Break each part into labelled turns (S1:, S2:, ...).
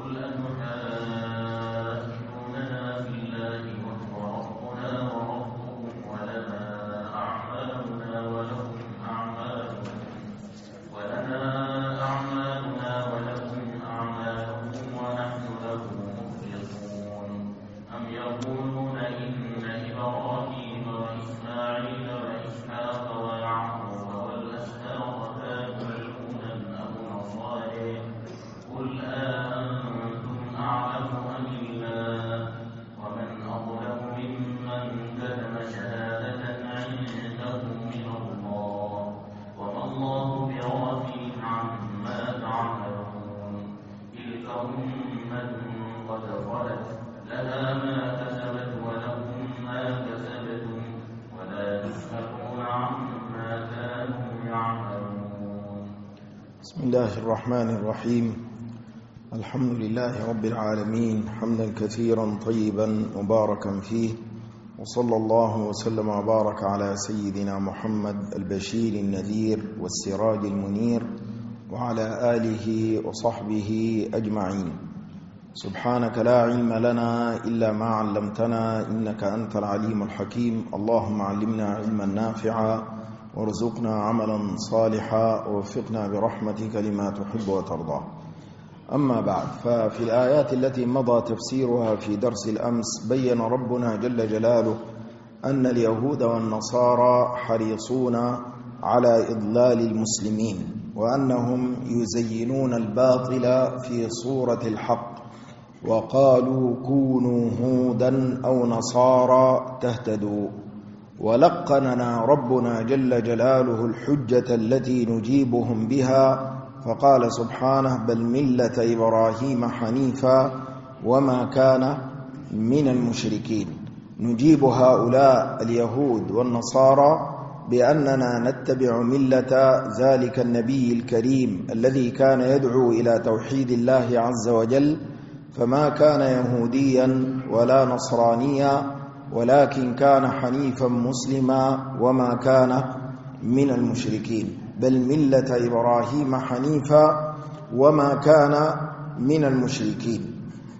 S1: بسم الله الرحمن الرحيم. الحمد لله رب العالمين، حمدا كثيرا طيبا مباركا فيه، وصلى الله وسلم وبارك على سيدنا محمد البشير النذير والسراج المنير وعلى آله وصحبه أجمعين. سبحانك لا علم لنا إلا ما علمتنا إنك أنت العليم الحكيم. اللهم علمنا علما نافعا وارزقنا عملا صالحا ووفقنا برحمتك لما تحب وترضى. أما بعد، ففي الآيات التي مضى تفسيرها في درس الأمس بين ربنا جل جلاله أن اليهود والنصارى حريصون على إضلال المسلمين، وأنهم يزينون الباطل في صورة الحق، وقالوا كونوا هودا أو نصارى تهتدوا. ولقننا ربنا جل جلاله الحجة التي نجيبهم بها، فقال سبحانه: بل ملة إبراهيم حنيفا وما كان من المشركين. نجيب هؤلاء اليهود والنصارى بأننا نتبع ملة ذلك النبي الكريم الذي كان يدعو إلى توحيد الله عز وجل، فما كان يهوديا ولا نصرانيا، ولكن كان حنيفا مسلما وما كان من المشركين. بل ملة إبراهيم حنيفا وما كان من المشركين.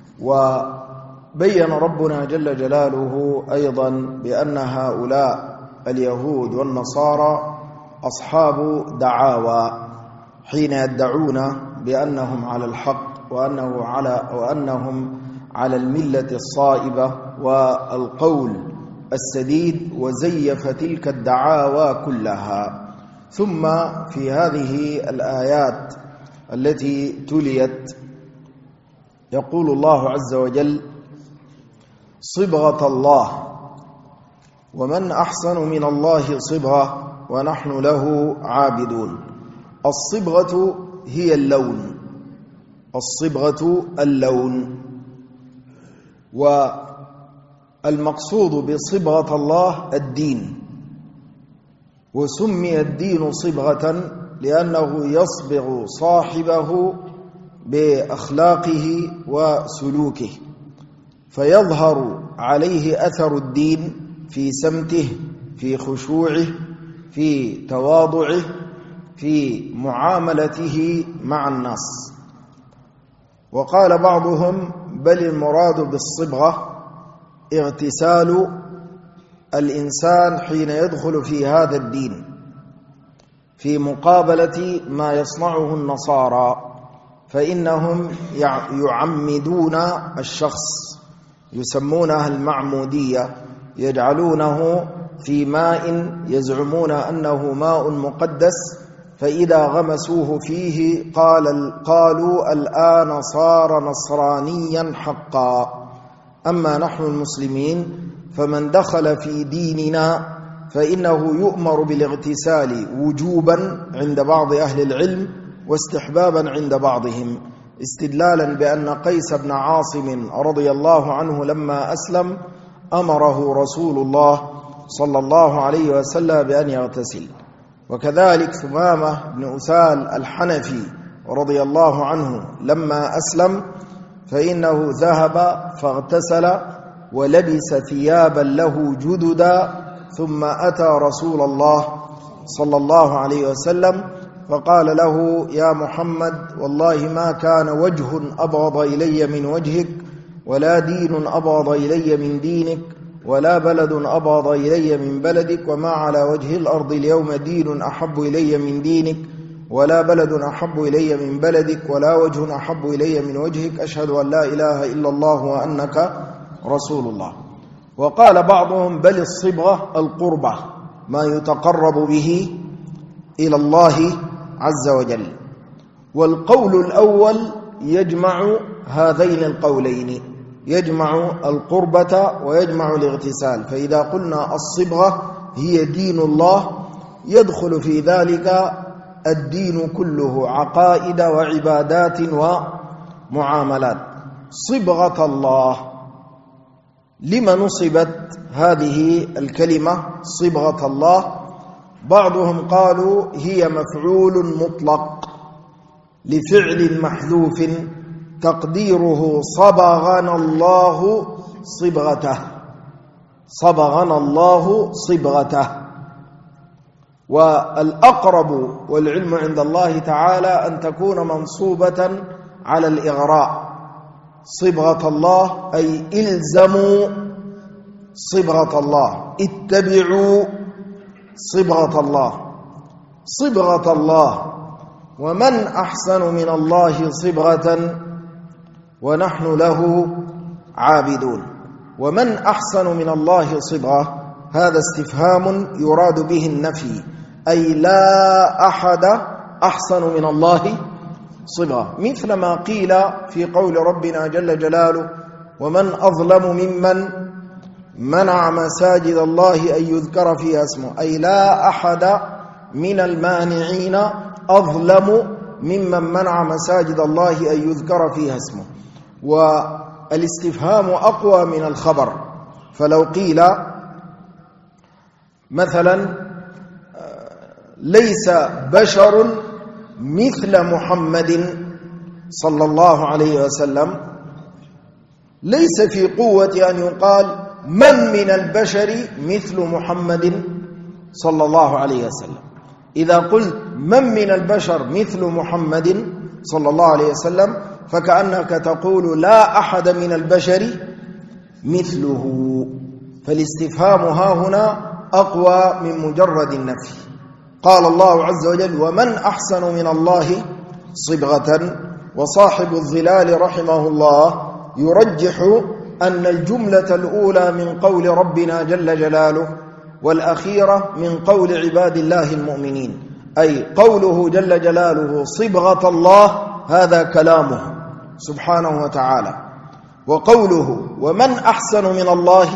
S1: وبين ربنا جل جلاله أيضا بأن هؤلاء اليهود والنصارى أصحاب دعاوى، حين يدعون بأنهم على الحق وأنهم على الملة الصائبة والقول السديد، وزيف تلك الدعاوى كلها. ثم في هذه الآيات التي تليت يقول الله عز وجل: صبغة الله ومن أحسن من الله صبغة ونحن له عابدون. الصبغة هي اللون، الصبغة اللون. والمقصود بصبغة الله الدين، وسمي الدين صبغة لأنه يصبغ صاحبه بأخلاقه وسلوكه، فيظهر عليه أثر الدين في سمته، في خشوعه، في تواضعه، في معاملته مع الناس. وقال بعضهم: بل المراد بالصبغة اغتسال الإنسان حين يدخل في هذا الدين، في مقابلة ما يصنعه النصارى، فإنهم يعمدون الشخص، يسمونها المعمودية، يجعلونه في ماء يزعمون أنه ماء مقدس، فإذا غمسوه فيه قالوا الآن صار نصرانيا حقا. أما نحن المسلمين فمن دخل في ديننا فإنه يؤمر بالاغتسال وجوبا عند بعض أهل العلم، واستحبابا عند بعضهم، استدلالا بأن قيس بن عاصم رضي الله عنه لما أسلم أمره رسول الله صلى الله عليه وسلم بأن يغتسل. وكذلك ثمامة بن أثال الحنفي رضي الله عنه لما أسلم فإنه ذهب فاغتسل ولبس ثيابا له جددا، ثم أتى رسول الله صلى الله عليه وسلم فقال له: يا محمد، والله ما كان وجه أبغض إلي من وجهك، ولا دين أبغض إلي من دينك، ولا بلد أبغض إلي من بلدك، وما على وجه الأرض اليوم دين أحب إلي من دينك، ولا بلد أحب إلي من بلدك، ولا وجه أحب إلي من وجهك، أشهد أن لا إله إلا الله وأنك رسول الله. وقال بعضهم: بل الصبغة القربة، ما يتقرب به إلى الله عز وجل. والقول الأول يجمع هذين القولين، يجمع القربة ويجمع الاغتسال. فإذا قلنا الصبغة هي دين الله يدخل في ذلك الدين كله، عقائد وعبادات ومعاملات. صبغة الله، لما نصبت هذه الكلمة صبغة الله؟ بعضهم قالوا هي مفعول مطلق لفعل محذوف تقديره صبغنا الله صبغته، صبغنا الله صبغته. والأقرب والعلم عند الله تعالى أن تكون منصوبة على الإغراء. صبغة الله أي إلزموا صبغة الله، اتبعوا صبغة الله، صبغة الله. ومن أحسن من الله صبغة ونحن له عابدون. ومن أحسن من الله صبغة، هذا استفهام يراد به النفي، أي لا أحد أحسن من الله صبغة، مثل ما قيل في قول ربنا جل جلاله: ومن أظلم ممن منع مساجد الله أن يذكر فيها اسمه، أي لا أحد من المانعين أظلم ممن منع مساجد الله أن يذكر فيها اسمه. والاستفهام أقوى من الخبر، فلو قيل مثلا: ليس بشر مثل محمد صلى الله عليه وسلم، ليس في قوة أن يقال من من البشر مثل محمد صلى الله عليه وسلم. إذا قلت من من البشر مثل محمد صلى الله عليه وسلم فكأنك تقول لا أحد من البشر مثله. فالاستفهام ها هنا أقوى من مجرد النفي. قال الله عز وجل: ومن أحسن من الله صبغة. وصاحب الظلال رحمه الله يرجح أن الجملة الأولى من قول ربنا جل جلاله والأخيرة من قول عباد الله المؤمنين، أي قوله جل جلاله صبغة الله، هذا كلامه سبحانه وتعالى، وقوله ومن أحسن من الله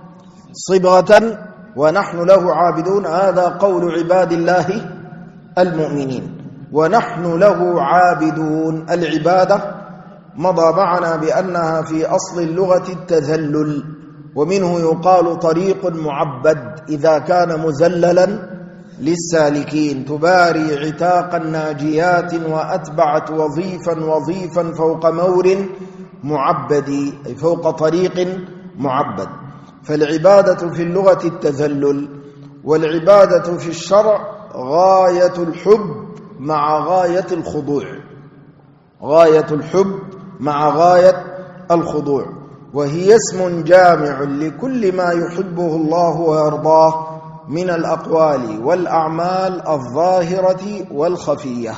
S1: صبغة ونحن له عابدون، هذا قول عباد الله المؤمنين، ونحن له عابدون. العبادة مضى معنا بأنها في أصل اللغة التذلل، ومنه يقال طريق معبد إذا كان مذللا للسالكين، تباري عتاق الناجيات وأتبعت وظيفا فوق مور معبد، أي فوق طريق معبد. فالعبادة في اللغة التذلل، والعبادة في الشرع غاية الحب مع غاية الخضوع، غاية الحب مع غاية الخضوع، وهي اسم جامع لكل ما يحبه الله ويرضاه من الأقوال والأعمال الظاهرة والخفية.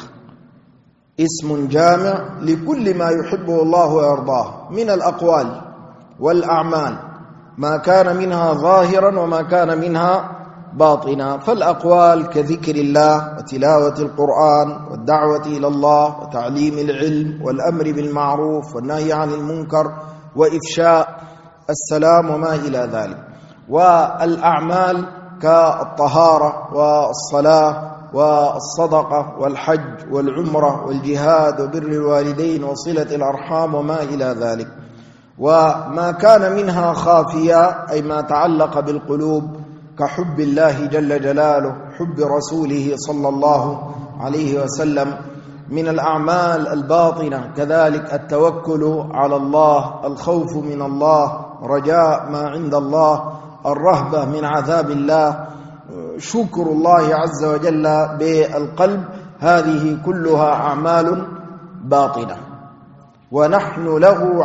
S1: اسم جامع لكل ما يحبه الله ويرضاه من الأقوال والأعمال، ما كان منها ظاهرا وما كان منها باطنا. فالأقوال كذكر الله وتلاوة القرآن والدعوة إلى الله وتعليم العلم والأمر بالمعروف والنهي عن المنكر وإفشاء السلام وما إلى ذلك. والأعمال كالطهارة والصلاة والصدقة والحج والعمرة والجهاد وبر الوالدين وصلة الأرحام وما إلى ذلك. وما كان منها خافية، أي ما تعلق بالقلوب كحب الله جل جلاله، حب رسوله صلى الله عليه وسلم. من الأعمال الباطنة كذلك التوكل على الله، الخوف من الله، رجاء ما عند الله، الرهبة من عذاب الله، شكر الله عز وجل بالقلب. هذه كلها أعمال باطنة. ونحن له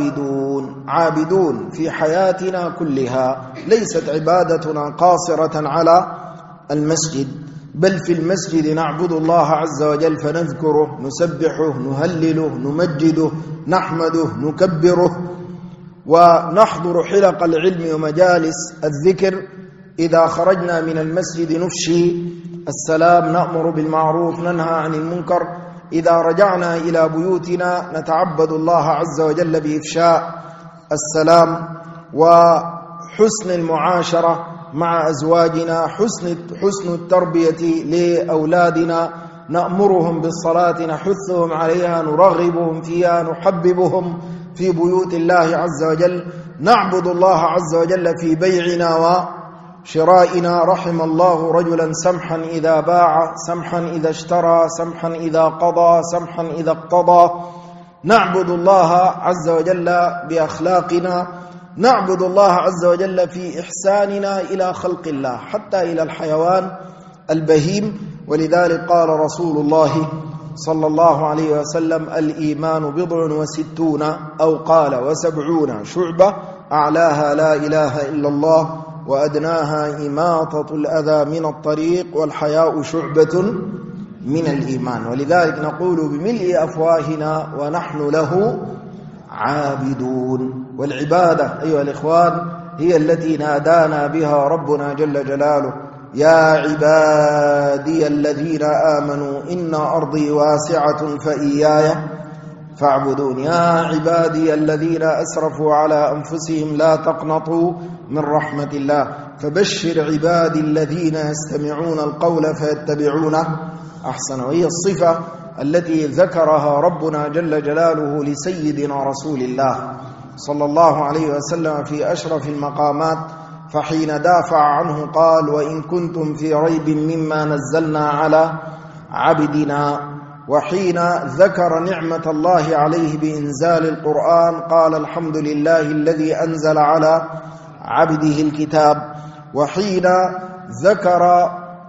S1: عابدون في حياتنا كلها. ليست عبادتنا قاصرة على المسجد، بل في المسجد نعبد الله عز وجل فنذكره، نسبحه، نهلله، نمجده، نحمده، نكبره، ونحضر حلق العلم ومجالس الذكر. إذا خرجنا من المسجد نفشي السلام، نأمر بالمعروف، ننهى عن المنكر. إذا رجعنا إلى بيوتنا نتعبد الله عز وجل بإفشاء السلام وحسن المعاشرة مع أزواجنا، حسن التربية لأولادنا، نأمرهم بالصلاة، نحثهم عليها، نرغبهم فيها، نحببهم في بيوت الله عز وجل. نعبد الله عز وجل في بيعنا وشرائنا. رحم الله رجلا سمحا إذا باع، سمحا إذا اشترى، سمحا إذا قضى، سمحا إذا اقتضى. نعبد الله عز وجل بأخلاقنا، نعبد الله عز وجل في إحساننا إلى خلق الله، حتى إلى الحيوان البهيم. ولذلك قال رسول الله صلى الله عليه وسلم: الإيمان 67 أو قال 70 شعبة، أعلاها لا إله إلا الله، وأدناها إماطة الأذى من الطريق، والحياء شعبة من الإيمان. ولذلك نقول بملء أفواهنا: ونحن له عابدون. والعبادة أيها الإخوان هي التي نادانا بها ربنا جل جلاله: يا عبادي الذين آمنوا إن أرضي واسعة فإياي فاعبدون. يا عبادي الذين أسرفوا على أنفسهم لا تقنطوا من رحمة الله. فبشر عبادي الذين يستمعون القول فيتبعون أحسنه. وهي الصفة التي ذكرها ربنا جل جلاله لسيدنا رسول الله صلى الله عليه وسلم في أشرف المقامات، فحين دافع عنه قال: وإن كنتم في ريب مما نزلنا على عبدنا. وحين ذكر نعمة الله عليه بإنزال القرآن قال: الحمد لله الذي أنزل على عبده الكتاب. وحين ذكر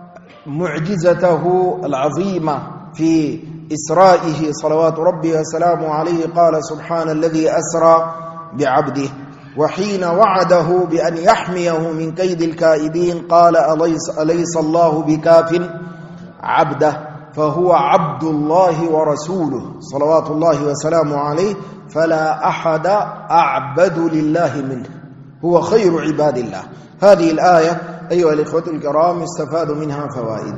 S1: معجزته العظيمة في إسرائه صلوات ربي وسلامه عليه قال: سبحان الذي أسرى بعبده. وحين وعده بأن يحميه من كيد الكائدين قال: أليس الله بكاف عبده. فهو عبد الله ورسوله صلوات الله وسلامه عليه، فلا أحد أعبد لله منه، هو خير عباد الله. هذه الآية أيها الإخوة الكرام يستفاد منها فوائد.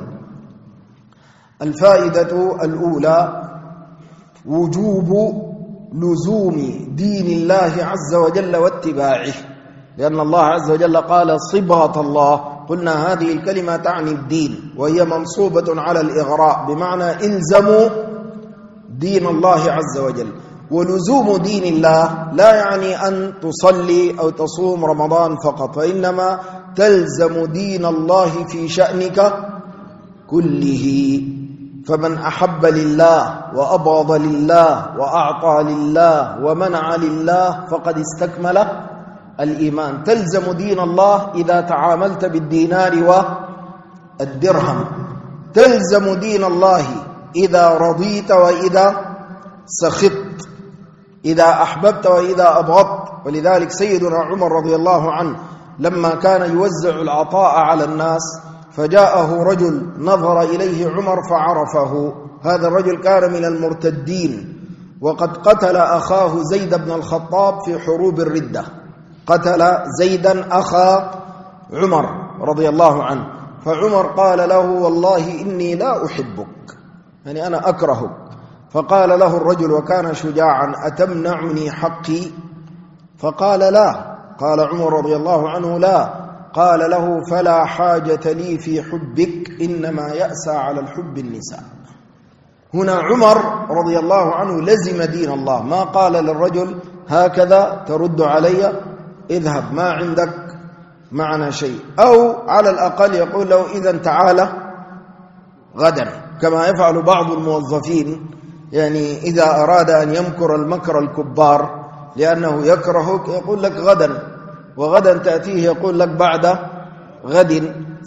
S1: الفائدة الأولى: وجوب لزوم دين الله عز وجل واتباعه، لأن الله عز وجل قال: صبغة الله. قلنا هذه الكلمة تعني الدين، وهي منصوبة على الإغراء، بمعنى إلزموا دين الله عز وجل. ولزوم دين الله لا يعني أن تصلي أو تصوم رمضان فقط، وإنما تلزم دين الله في شأنك كله. فمن أحب لله وأبغض لله وأعطى لله ومنع لله فقد استكمل الإيمان. تلزم دين الله إذا تعاملت بالدينار والدرهم، تلزم دين الله إذا رضيت وإذا سخطت، إذا أحببت وإذا أبغضت. ولذلك سيدنا عمر رضي الله عنه لما كان يوزع العطاء على الناس فجاءه رجل نظر إليه عمر فعرفه. هذا الرجل كان من المرتدين، وقد قتل أخاه زيد بن الخطاب في حروب الردة، قتل زيدا أخا عمر رضي الله عنه. فعمر قال له: والله إني لا أحبك، يعني أنا أكرهك. فقال له الرجل وكان شجاعا: أتمنعني حقي؟ فقال: لا. قال عمر رضي الله عنه: لا. قال له: فلا حاجة لي في حبك، إنما يأسى على الحب النساء. هنا عمر رضي الله عنه لزم دين الله، ما قال للرجل: هكذا ترد علي، اذهب ما عندك معنا شيء، أو على الأقل يقول له: إذن تعالى غدا، كما يفعل بعض الموظفين. يعني إذا أراد أن يمكر المكر الكبار لأنه يكرهك يقول لك غدا، وغدا تأتيه يقول لك بعد غد،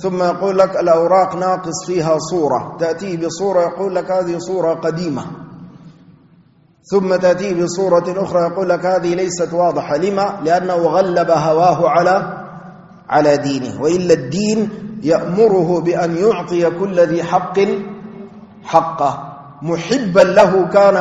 S1: ثم يقول لك الأوراق ناقص فيها صورة، تأتي بصورة يقول لك هذه صورة قديمة، ثم تأتي بصورة أخرى يقول لك هذه ليست واضحة. لما؟ لأنه غلب هواه على دينه. وإلا الدين يأمره بأن يعطي كل ذي حق حقه، محبا له كان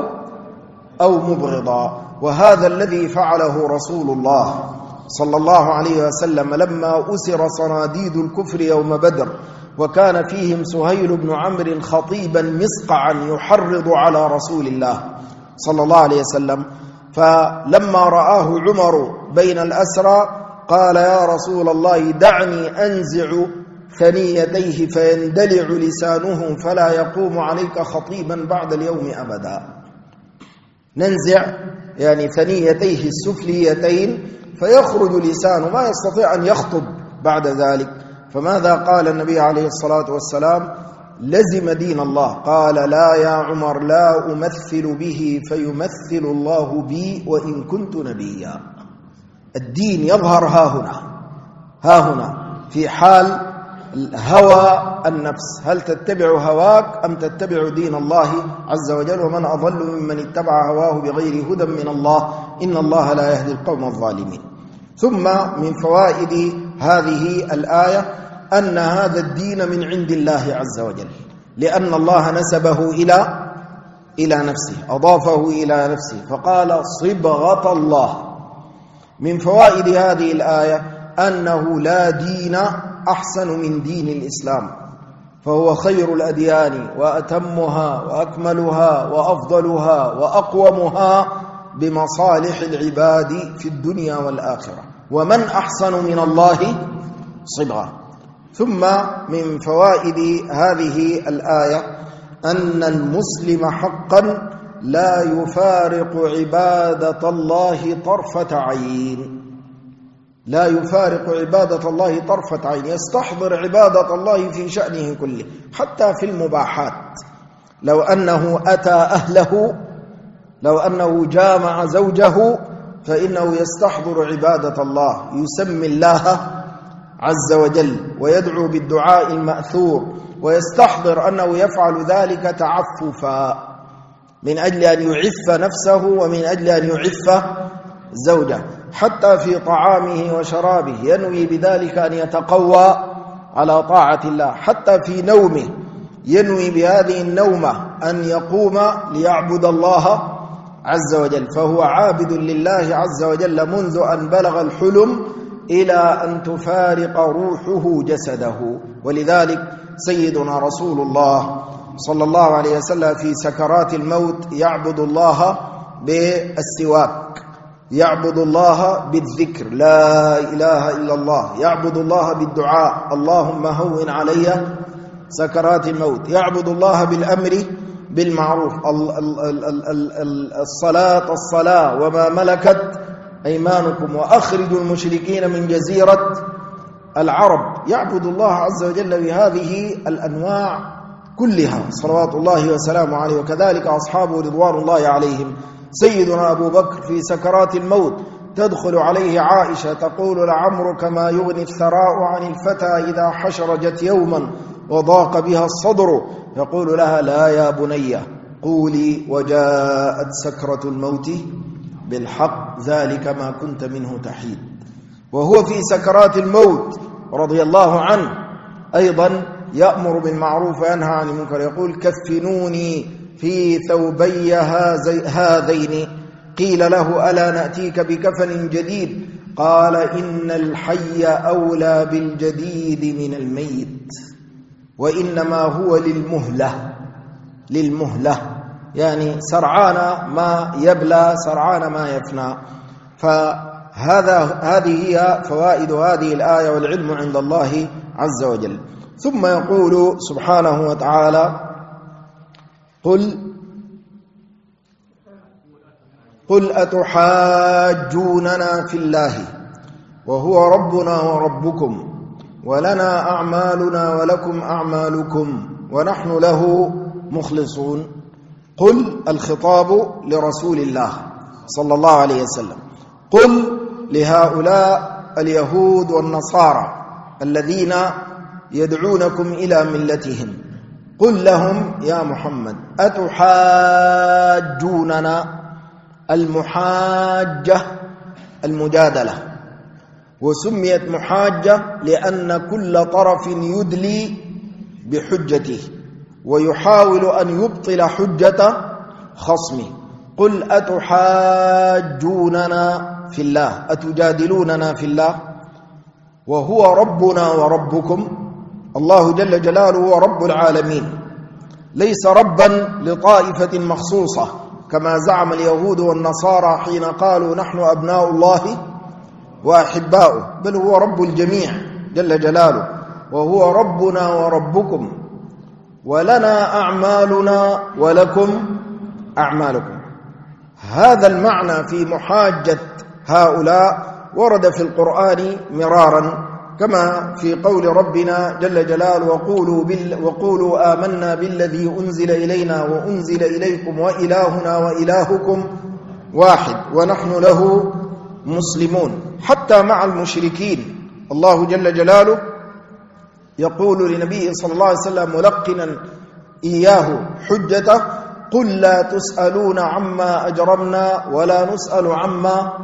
S1: أو مبغضا. وهذا الذي فعله رسول الله صلى الله عليه وسلم لما أسر صناديد الكفر يوم بدر، وكان فيهم سهيل بن عمرو خطيبا مسقعا يحرض على رسول الله صلى الله عليه وسلم. فلما رآه عمر بين الأسرى قال يا رسول الله دعني أنزع ثنيتيه فيندلع لسانه فلا يقوم عليك خطيبا بعد اليوم أبدا. ننزع يعني ثنيتيه السفليتين فيخرج لسانه، ما يستطيع أن يخطب بعد ذلك. فماذا قال النبي عليه الصلاة والسلام؟ لزم دين الله. قال لا يا عمر لا أمثل به فيمثل الله بي وإن كنت نبيا. الدين يظهر ها هنا في حال هوى النفس، هل تتبع هواك أم تتبع دين الله عز وجل؟ ومن أضل ممن اتبع هواه بغير هدى من الله إن الله لا يهدي القوم الظالمين. ثم من فوائد هذه الآية أن هذا الدين من عند الله عز وجل، لأن الله نسبه إلى نفسه، أضافه إلى نفسه فقال صبغة الله. من فوائد هذه الآية أنه لا دين أحسن من دين الإسلام، فهو خير الأديان وأتمها وأكملها وأفضلها وأقومها بمصالح العباد في الدنيا والآخرة. ومن أحسن من الله صبغة. ثم من فوائد هذه الآية أن المسلم حقا لا يفارق عبادة الله طرفة عين، لا يفارق عبادة الله طرفة عين، يستحضر عبادة الله في شأنه كله حتى في المباحات. لو أنه أتى أهله، لو أنه جامع زوجه فإنه يستحضر عبادة الله، يسمي الله عز وجل ويدعو بالدعاء المأثور، ويستحضر أنه يفعل ذلك تعففا من أجل أن يعف نفسه ومن أجل أن يعف زوجه. حتى في طعامه وشرابه ينوي بذلك أن يتقوى على طاعة الله. حتى في نومه ينوي بهذه النومة أن يقوم ليعبد الله عز وجل، فهو عابد لله عز وجل منذ أن بلغ الحلم إلى أن تفارق روحه جسده. ولذلك سيدنا رسول الله صلى الله عليه وسلم في سكرات الموت يعبد الله بالسواك، يعبد الله بالذكر لا إله إلا الله، يعبد الله بالدعاء اللهم هون علي سكرات الموت، يعبد الله بالأمر بالمعروف، الصلاة وما ملكت أيمانكم وأخرجوا المشركين من جزيرة العرب. يعبد الله عز وجل بهذه الأنواع كلها صلوات الله وسلامه عليه، وكذلك أصحابه رضوان الله عليهم. سيدنا أبو بكر في سكرات الموت تدخل عليه عائشة تقول لعمرك ما يغني الثراء عن الفتى إذا حشرجت يوما وضاق بها الصدر، يقول لها لا يا بني قولي وجاءت سكرة الموت بالحق ذلك ما كنت منه تحيد. وهو في سكرات الموت رضي الله عنه أيضا يأمر بالمعروف وينهى عن المنكر، يقول كفنوني في ثوبي هذين، قيل له ألا نأتيك بكفن جديد؟ قال إن الحي أولى بالجديد من الميت، وإنما هو للمهلة يعني سرعان ما يبلى سرعان ما يفنى. هذه هي فوائد هذه الآية والعلم عند الله عز وجل. ثم يقول سبحانه وتعالى قل أتحاجوننا في الله وهو ربنا وربكم ولنا أعمالنا ولكم أعمالكم ونحن له مخلصون. قل الخطاب لرسول الله صلى الله عليه وسلم، قل لهؤلاء اليهود والنصارى الذين يدعونكم إلى ملتهم قل لهم يا محمد أتحاجوننا. المحاجة المجادلة، وسميت محاجة لأن كل طرف يدلي بحجته ويحاول أن يبطل حجة خصمه. قل أتحاجوننا في الله، أتجادلوننا في الله وهو ربنا وربكم. الله جل جلاله هو رب العالمين، ليس ربا لطائفة مخصوصة كما زعم اليهود والنصارى حين قالوا نحن أبناء الله وأحباؤه، بل هو رب الجميع جل جلاله، وهو ربنا وربكم، ولنا أعمالنا ولكم أعمالكم. هذا المعنى في محاجة هؤلاء ورد في القرآن مرارا، كما في قول ربنا جل جلاله وقولوا آمنا بالذي أنزل إلينا وأنزل إليكم وإلهنا وإلهكم واحد ونحن له مسلمون. حتى مع المشركين الله جل جلاله يقول لنبيه صلى الله عليه وسلم ملقنا إياه حجته قل لا تسألون عما أجرمنا ولا نسأل عما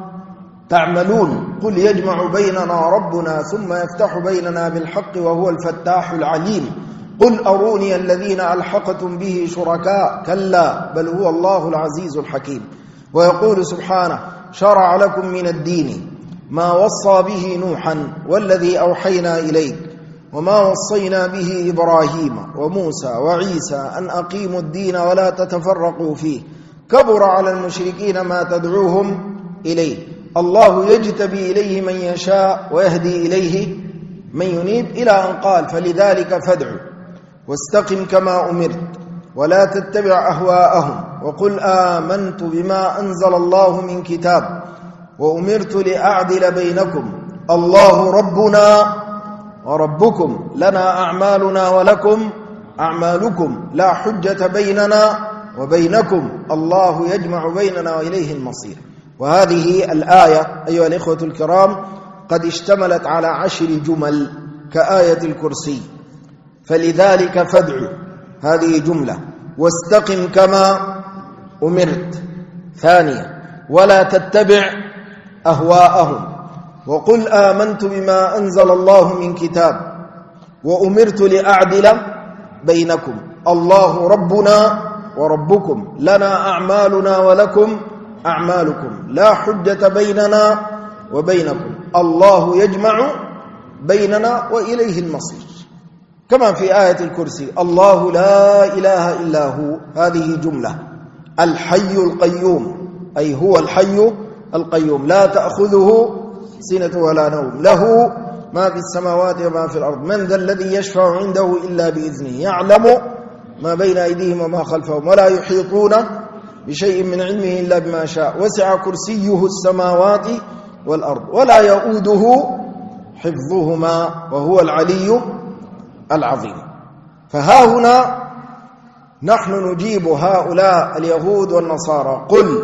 S1: تعملون قل يجمع بيننا ربنا ثم يفتح بيننا بالحق وهو الفتاح العليم قل أروني الذين ألحقتم به شركاء كلا بل هو الله العزيز الحكيم. ويقول سبحانه شرع لكم من الدين ما وصى به نوحا والذي أوحينا إليك وما وصينا به إبراهيم وموسى وعيسى أن أقيموا الدين ولا تتفرقوا فيه كبر على المشركين ما تدعوهم إليه الله يجتبي إليه من يشاء ويهدي إليه من ينيب إلى أن قال فلذلك فادع واستقم كما أمرت ولا تتبع أهواءهم وقل آمنت بما أنزل الله من كتاب وأمرت لأعدل بينكم الله ربنا وربكم لنا أعمالنا ولكم أعمالكم لا حجة بيننا وبينكم الله يجمع بيننا وإليه المصير. وهذه الآية أيها الإخوة الكرام قد اشتملت على 10 جمل كآية الكرسي. فلذلك فادع هذه جملة، واستقم كما أمرت ثانية، ولا تتبع أهواءهم، وقل آمنت بما أنزل الله من كتاب وأمرت لأعدل بينكم الله ربنا وربكم لنا أعمالنا ولكم أعمالكم لا حجة بيننا وبينكم الله يجمع بيننا وإليه المصير. كما في آية الكرسي الله لا إله إلا هو هذه جملة. الحي القيوم أي هو الحي القيوم لا تأخذه سنة ولا نوم له ما في السماوات وما في الأرض من ذا الذي يشفع عنده إلا بإذنه يعلم ما بين أيديهم وما خلفهم ولا يحيطون بشيء من علمه إلا بما شاء وسع كرسيه السماوات والأرض ولا يؤوده حفظهما وهو العلي العظيم. فها هنا نحن نجيب هؤلاء اليهود والنصارى قل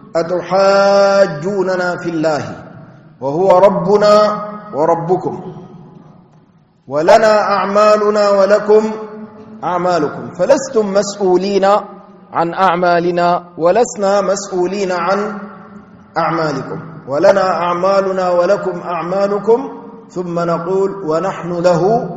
S1: أتحاجوننا في الله وهو ربنا وربكم ولنا أعمالنا ولكم أعمالكم فلستم مسؤولين عن أعمالنا ولسنا مسؤولين عن أعمالكم ولنا أعمالنا ولكم أعمالكم ثم نقول ونحن له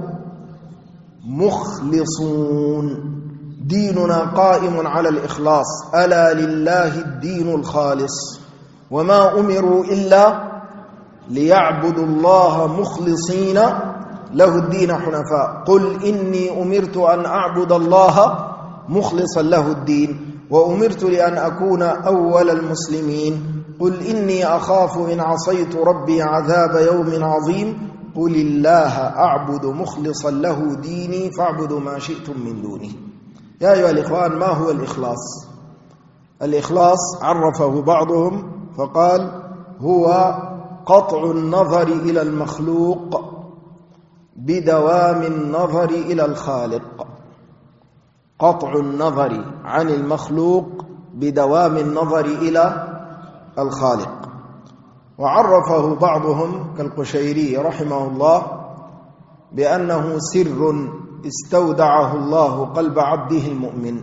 S1: مخلصون. ديننا قائم على الإخلاص ألا لله الدين الخالص وما أمروا إلا ليعبدوا الله مخلصين له الدين حنفاء قل إني أمرت أن أعبد الله مخلصا له الدين وأمرت لأن أكون أول المسلمين قل إني أخاف إن عصيت ربي عذاب يوم عظيم قل الله أعبد مخلصا له ديني فاعبدوا ما شئتم من دونه. يا أيها الإخوان ما هو الإخلاص؟ الإخلاص عرفه بعضهم فقال هو قطع النظر إلى المخلوق بدوام النظر إلى الخالق. قطع النظر عن المخلوق بدوام النظر إلى الخالق. وعرفه بعضهم كالقشيري رحمه الله بأنه سر استودعه الله قلب عبده المؤمن،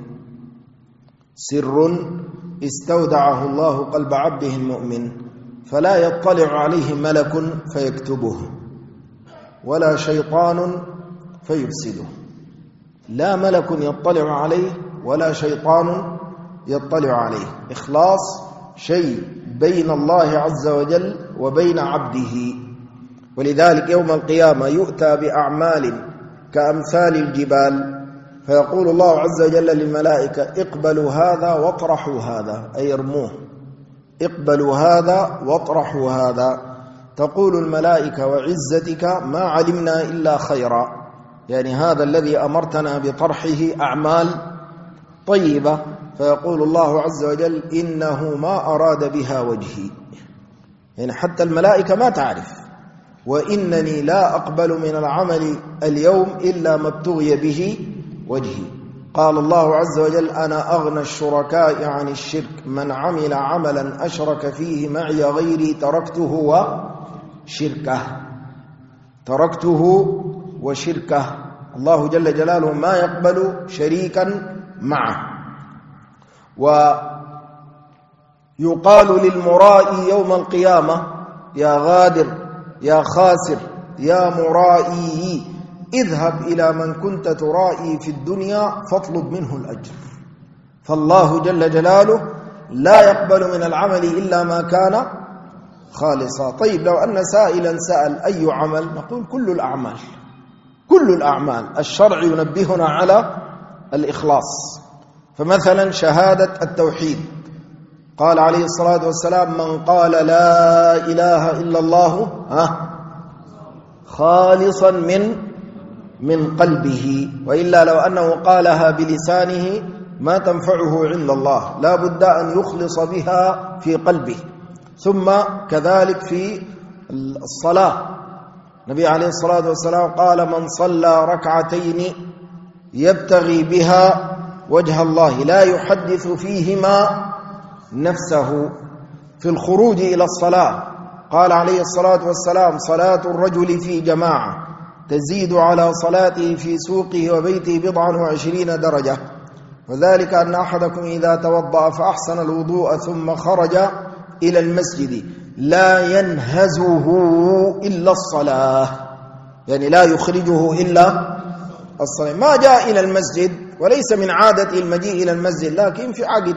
S1: سر استودعه الله قلب عبده المؤمن، فلا يطلع عليه ملك فيكتبه ولا شيطان فيفسده، لا ملك يطلع عليه ولا شيطان يطلع عليه. إخلاص شيء بين الله عز وجل وبين عبده. ولذلك يوم القيامة يؤتى بأعمال كأمثال الجبال، فيقول الله عز وجل للملائكة اقبلوا هذا واطرحوا هذا، أي ارموه، اقبلوا هذا واطرحوا هذا. تقول الملائكة وعزتك ما علمنا إلا خيرا، يعني هذا الذي أمرتنا بطرحه أعمال طيبة. فيقول الله عز وجل إنه ما أراد بها وجهي، يعني حتى الملائكة ما تعرف، وإنني لا أقبل من العمل اليوم إلا ما ابتغي به وجهي. قال الله عز وجل أنا أغنى الشركاء عن الشرك، من عمل عملا أشرك فيه معي غيري تركته وشركه، تركته وشركه. الله جل جلاله ما يقبل شريكا معه. ويقال للمرائي يوم القيامة يا غادر يا خاسر يا مرائي اذهب إلى من كنت ترائي في الدنيا فاطلب منه الأجر. فالله جل جلاله لا يقبل من العمل إلا ما كان خالصا. طيب لو أن سائلا سأل أي عمل، نقول كل الأعمال، كل الأعمال. الشرع ينبهنا على الإخلاص. فمثلا شهادة التوحيد، قال عليه الصلاة والسلام من قال لا إله إلا الله خالصا من قلبه، وإلا لو أنه قالها بلسانه ما تنفعه عند الله، لا بد أن يخلص بها في قلبه. ثم كذلك في الصلاة، النبي عليه الصلاة والسلام قال من صلى ركعتين يبتغي بها وجه الله لا يحدث فيهما نفسه. في الخروج إلى الصلاة قال عليه الصلاة والسلام صلاة الرجل في جماعة تزيد على صلاته في سوقه وبيته 27 درجة، وذلك أن أحدكم إذا توضأ فأحسن الوضوء ثم خرج إلى المسجد لا ينهزه إلا الصلاة، يعني لا يخرجه إلا الصلاة. ما جاء إلى المسجد وليس من عادة المجيء إلى المسجد، لكن في عقد،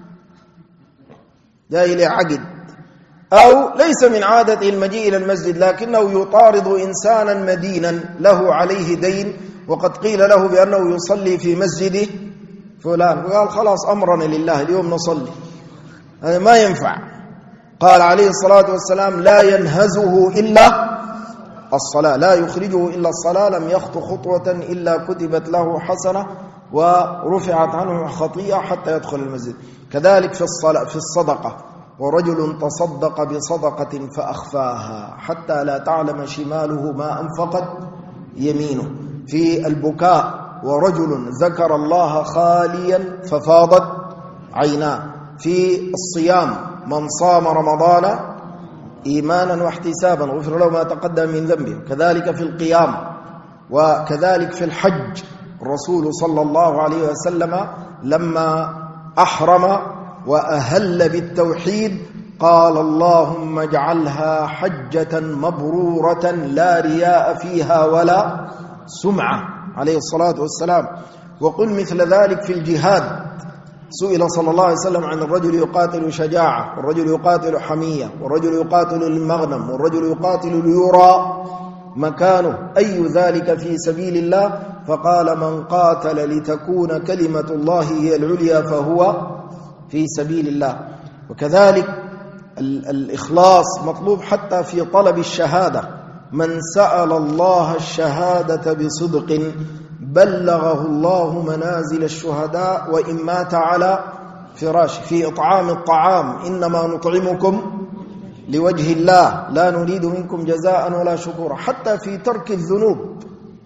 S1: جاء إلى عقد، أو ليس من عادة المجيء إلى المسجد لكنه يطارد إنسانا مدينا له عليه دين، وقد قيل له بأنه يصلي في مسجد فلان، وقال خلاص أمرنا لله اليوم نصلي، هذا ما ينفع. قال عليه الصلاة والسلام لا ينهزه إلا الصلاة، لا يخرجه إلا الصلاة، لم يخطو خطوة إلا كتبت له حسنة ورفعت عنه خطيئة حتى يدخل المسجد. كذلك في الصدقة، ورجل تصدق بصدقة فأخفاها حتى لا تعلم شماله ما أنفقت يمينه. في البكاء، ورجل ذكر الله خاليا ففاضت عيناه. في الصيام، من صام رمضان إيمانا واحتسابا غفر له ما تقدم من ذنبه. كذلك في القيام، وكذلك في الحج. الرسول صلى الله عليه وسلم لما أحرم وأهل بالتوحيد قال اللهم اجعلها حجة مبرورة لا رياء فيها ولا سمعة عليه الصلاة والسلام. وقل مثل ذلك في الجهاد، سئل صلى الله عليه وسلم عن الرجل يقاتل شجاعة، والرجل يقاتل حمية، والرجل يقاتل للمغنم، والرجل يقاتل ليرى مكانه، أي ذلك في سبيل الله؟ فقال من قاتل لتكون كلمة الله هي العليا فهو في سبيل الله. وكذلك الإخلاص مطلوب حتى في طلب الشهادة. من سأل الله الشهادة بصدق بلغه الله منازل الشهداء وإن مات على فراش. في إطعام الطعام إنما نطعمكم لوجه الله لا نريد منكم جزاء ولا شكورا. حتى في ترك الذنوب،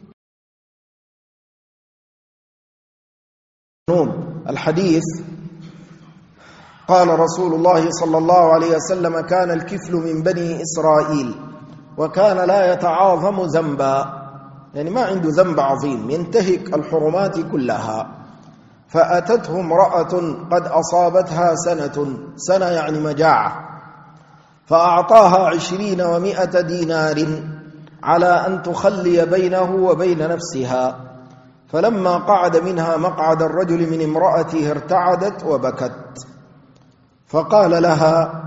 S1: الحديث قال رسول الله صلى الله عليه وسلم كان الكفل من بني إسرائيل وكان لا يتعاظم ذنبا، يعني ما عنده ذنب عظيم ينتهك الحرمات كلها. فأتته امرأة قد أصابتها سنة يعني مجاعة، فأعطاها 20 و100 دينار على أن تخلي بينه وبين نفسها. فلما قعد منها مقعد الرجل من امرأته ارتعدت وبكت، فقال لها: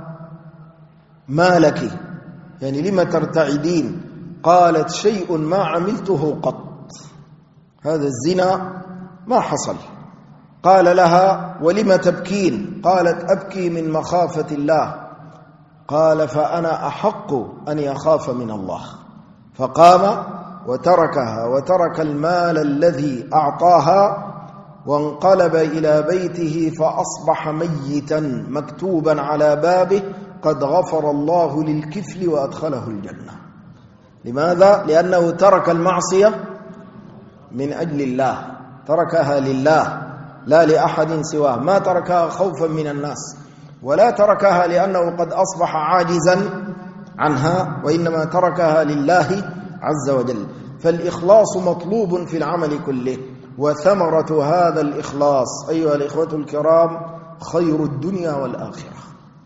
S1: ما لك؟ يعني لم ترتعدين؟ قالت: شيء ما عملته قط، هذا الزنا ما حصل. قال لها: ولم تبكين؟ قالت: أبكي من مخافة الله. قال: فأنا أحق أن يخاف من الله. فقام وتركها وترك المال الذي أعطاها وانقلب إلى بيته، فأصبح ميتا مكتوبا على بابه: قد غفر الله للكفل وأدخله الجنة. لماذا؟ لأنه ترك المعصية من أجل الله، تركها لله لا لأحد سواه، ما تركها خوفا من الناس، ولا تركها لأنه قد أصبح عاجزا عنها، وإنما تركها لله عز وجل. فالإخلاص مطلوب في العمل كله، وثمرة هذا الإخلاص أيها الإخوة الكرام خير الدنيا والآخرة.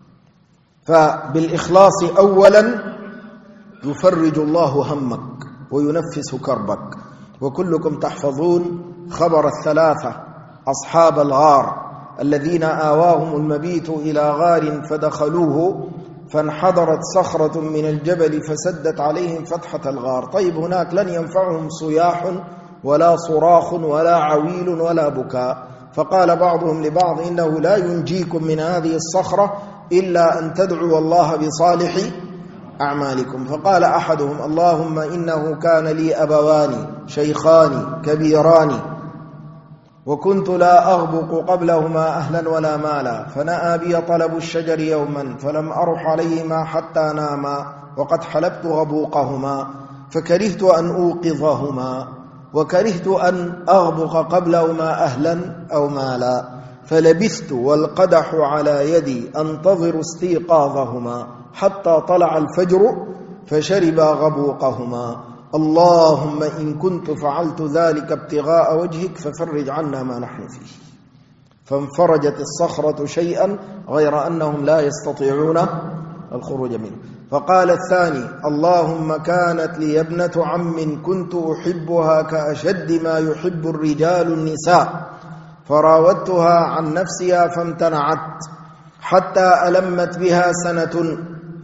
S1: فبالإخلاص أولا يفرج الله همك وينفس كربك. وكلكم تحفظون خبر الثلاثة أصحاب الغار الذين آواهم المبيت إلى غار فدخلوه، فانحدرت صخرة من الجبل فسدت عليهم فتحة الغار. طيب هناك لن ينفعهم صياح ولا صراخ ولا عويل ولا بكاء. فقال بعضهم لبعض: إنه لا ينجيكم من هذه الصخرة إلا أن تدعوا الله بصالح أعمالكم. فقال أحدهم: اللهم إنه كان لي أبوان شيخان كبيران، وكنت لا أغبق قبلهما أهلا ولا مالا، فنأى بي طلب الشجر يوما فلم أرح عليهما حتى ناما، وقد حلبت غبوقهما، فكرهت أن أوقظهما، وكرهت أن أغبق قبلهما أهلا أو مالا، فلبثت والقدح على يدي أنتظر استيقاظهما حتى طلع الفجر فشربا غبوقهما. اللهم إن كنت فعلت ذلك ابتغاء وجهك ففرج عنا ما نحن فيه. فانفرجت الصخرة شيئا غير أنهم لا يستطيعون الخروج منه. فقال الثاني: اللهم كانت لي ابنة عم كنت أحبها كأشد ما يحب الرجال النساء، فراودتها عن نفسها فامتنعت حتى ألمت بها سنة،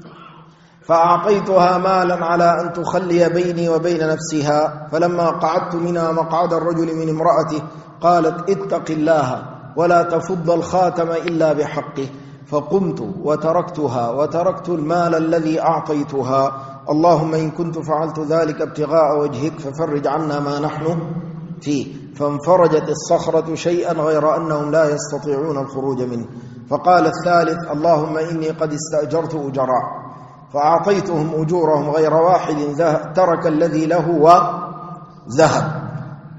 S1: فأعطيتها مالا على أن تخلي بيني وبين نفسها، فلما قعدت منها مقعد الرجل من امرأته قالت: اتق الله ولا تفض الخاتم إلا بحقه، فقمت وتركتها وتركت المال الذي أعطيتها. اللهم إن كنت فعلت ذلك ابتغاء وجهك ففرج عنا ما نحن فيه. فانفرجت الصخرة شيئا غير أنهم لا يستطيعون الخروج منه. فقال الثالث: اللهم إني قد استأجرت أجراء فأعطيتهم أجورهم غير واحد ترك الذي له وذهب،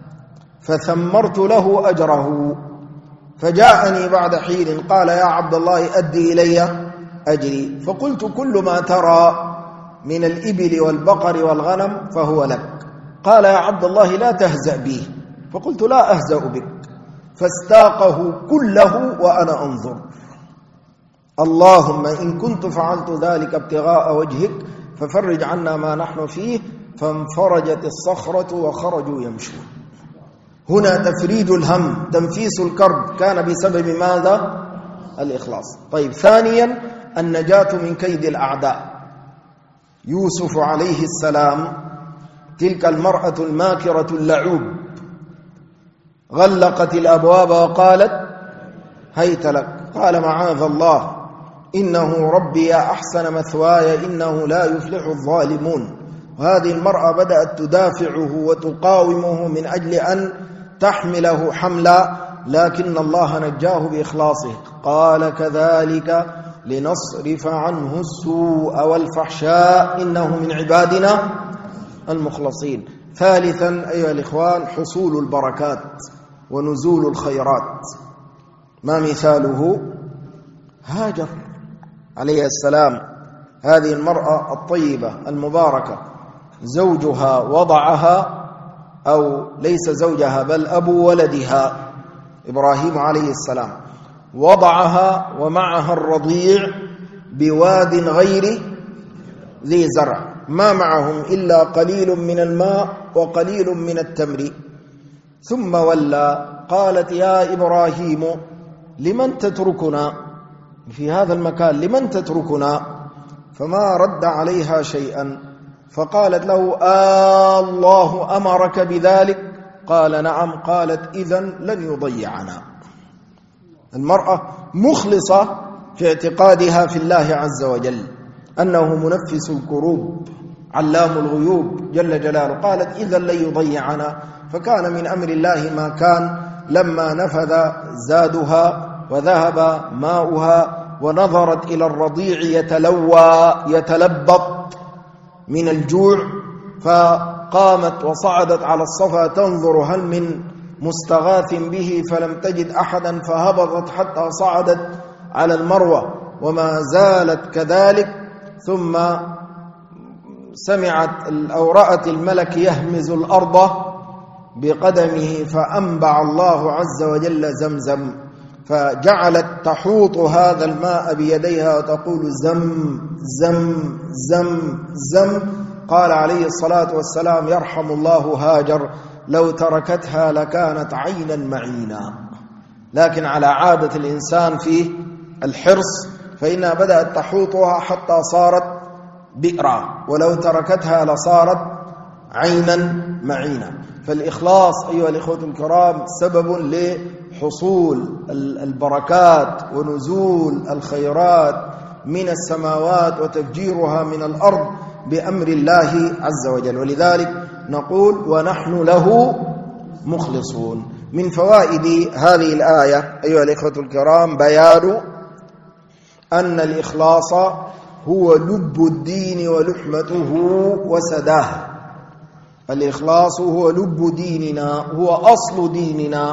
S1: فثمرت له أجره. فجاءني بعد حين قال: يا عبد الله أدي إلي أجري. فقلت: كل ما ترى من الإبل والبقر والغنم فهو لك. قال: يا عبد الله لا تهزأ بي. فقلت: لا أهزأ بك. فاستاقه كله وأنا أنظر. اللهم إن كنت فعلت ذلك ابتغاء وجهك ففرج عنا ما نحن فيه. فانفرجت الصخرة وخرجوا يمشون. هنا تفريج الهم، تنفيس الكرب، كان بسبب ماذا؟ الإخلاص. طيب، ثانيا النجاة من كيد الأعداء. يوسف عليه السلام، تلك المرأة الماكرة اللعوب غلقت الأبواب وقالت: هيت لك. قال: معاذ الله، إنه ربي أحسن مثواي إنه لا يفلح الظالمون. وهذه المرأة بدأت تدافعه وتقاومه من أجل أن تحمله حملا، لكن الله نجاه بإخلاصه. قال: كذلك لنصرف عنه السوء والفحشاء إنه من عبادنا المخلصين. ثالثا أيها الإخوان حصول البركات ونزول الخيرات. ما مثاله؟ هاجر عليه السلام، هذه المرأة الطيبة المباركة، زوجها وضعها أو ليس زوجها بل أبو ولدها إبراهيم عليه السلام، وضعها ومعها الرضيع بواد غير ذي زرع، ما معهم إلا قليل من الماء وقليل من التمر، ثم ولى. قالت: يا إبراهيم لمن تتركنا في هذا المكان؟ لمن تتركنا؟ فما رد عليها شيئا. فقالت له: الله أمرك بذلك؟ قال: نعم. قالت: إذن لن يضيعنا. المرأة مخلصة في اعتقادها في الله عز وجل أنه منفس الكروب علام الغيوب جل جلاله. قالت: إذن لن يضيعنا. فكان من أمر الله ما كان لما نفذ زادها وذهب ماؤها ونظرت إلى الرضيع يتلبط من الجوع، فقامت وصعدت على الصفا تنظر هل من مستغاث به، فلم تجد أحدا، فهبطت حتى صعدت على المروة وما زالت كذلك، ثم سمعت أو رأت الملك يهمز الأرض بقدمه، فأنبع الله عز وجل زمزم، فجعلت تحوط هذا الماء بيديها وتقول: زم زم زم زم. قال عليه الصلاة والسلام: يرحم الله هاجر، لو تركتها لكانت عينا معينا. لكن على عادة الإنسان في الحرص فإنها بدأت تحوطها حتى صارت بئرا، ولو تركتها لصارت عينا معينا. فالإخلاص أيها الإخوة الكرام سبب لحصول البركات ونزول الخيرات من السماوات وتفجيرها من الأرض بأمر الله عز وجل. ولذلك نقول: ونحن له مخلصون. من فوائد هذه الآية أيها الإخوة الكرام بيان أن الإخلاص هو لب الدين ولحمته وسداه. الإخلاص هو لب ديننا، هو أصل ديننا.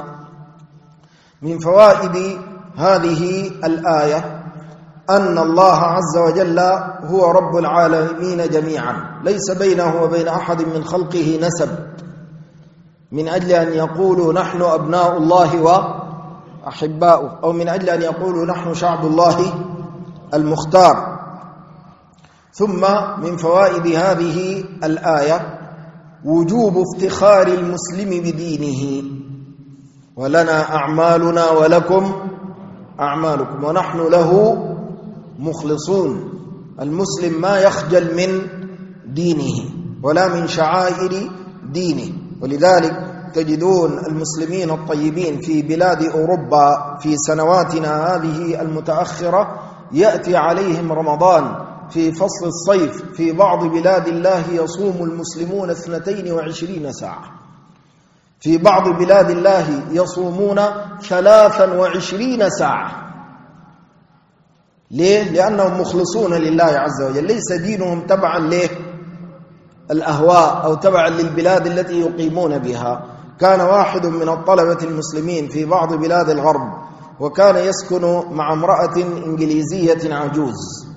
S1: من فوائد هذه الآية أن الله عز وجل هو رب العالمين جميعا، ليس بينه وبين أحد من خلقه نسب من أجل أن يقولوا نحن أبناء الله وأحباؤه، أو من أجل أن يقولوا نحن شعب الله المختار. ثم من فوائد هذه الآية وجوب افتخار المسلم بدينه، ولنا أعمالنا ولكم أعمالكم ونحن له مخلصون. المسلم ما يخجل من دينه ولا من شعائر دينه. ولذلك تجدون المسلمين الطيبين في بلاد أوروبا في سنواتنا هذه المتأخرة يأتي عليهم رمضان في فصل الصيف، في بعض بلاد الله يصوم المسلمون 22 ساعة، في بعض بلاد الله يصومون 23 ساعة. ليه؟ لأنهم مخلصون لله عز وجل، ليس دينهم تبعا للأهواء أو تبعا للبلاد التي يقيمون بها. كان واحد من الطلبة المسلمين في بعض بلاد الغرب، وكان يسكن مع امرأة إنجليزية عجوز،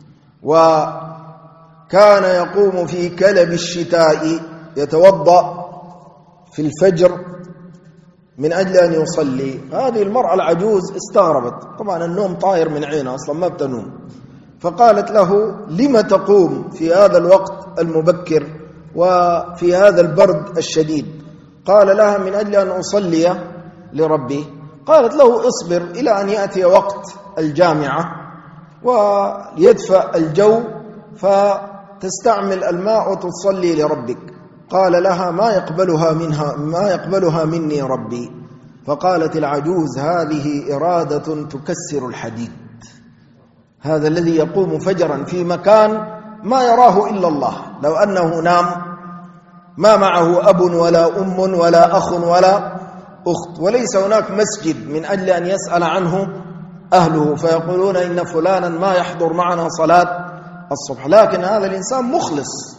S1: وكان يقوم في كلب الشتاء يتوضأ في الفجر من أجل أن يصلي. هذه المرأة العجوز استغربت، طبعا النوم طاير من عينها أصلا ما بتنوم، فقالت له: لم تقوم في هذا الوقت المبكر وفي هذا البرد الشديد؟ قال لها: من أجل أن أصلي لربي. قالت له: اصبر إلى أن يأتي وقت الجامعة ويدفأ الجو فتستعمل الماء وتصلي لربك. قال لها: ما يقبلها مني ربي. فقالت العجوز: هذه إرادة تكسر الحديد. هذا الذي يقوم فجرا في مكان ما يراه إلا الله، لو أنه نام ما معه أب ولا أم ولا أخ ولا أخت، وليس هناك مسجد من أجل أن يسأل عنه أهله فيقولون إن فلانا ما يحضر معنا صلاة الصبح. لكن هذا الإنسان مخلص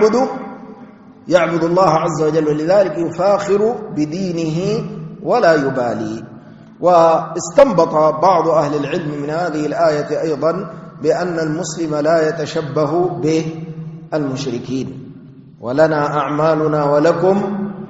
S1: يعبد الله عز وجل، ولذلك يفاخر بدينه ولا يبالي. واستنبط بعض أهل العلم من هذه الآية أيضا بأن المسلم لا يتشبه بالمشركين، ولنا أعمالنا ولكم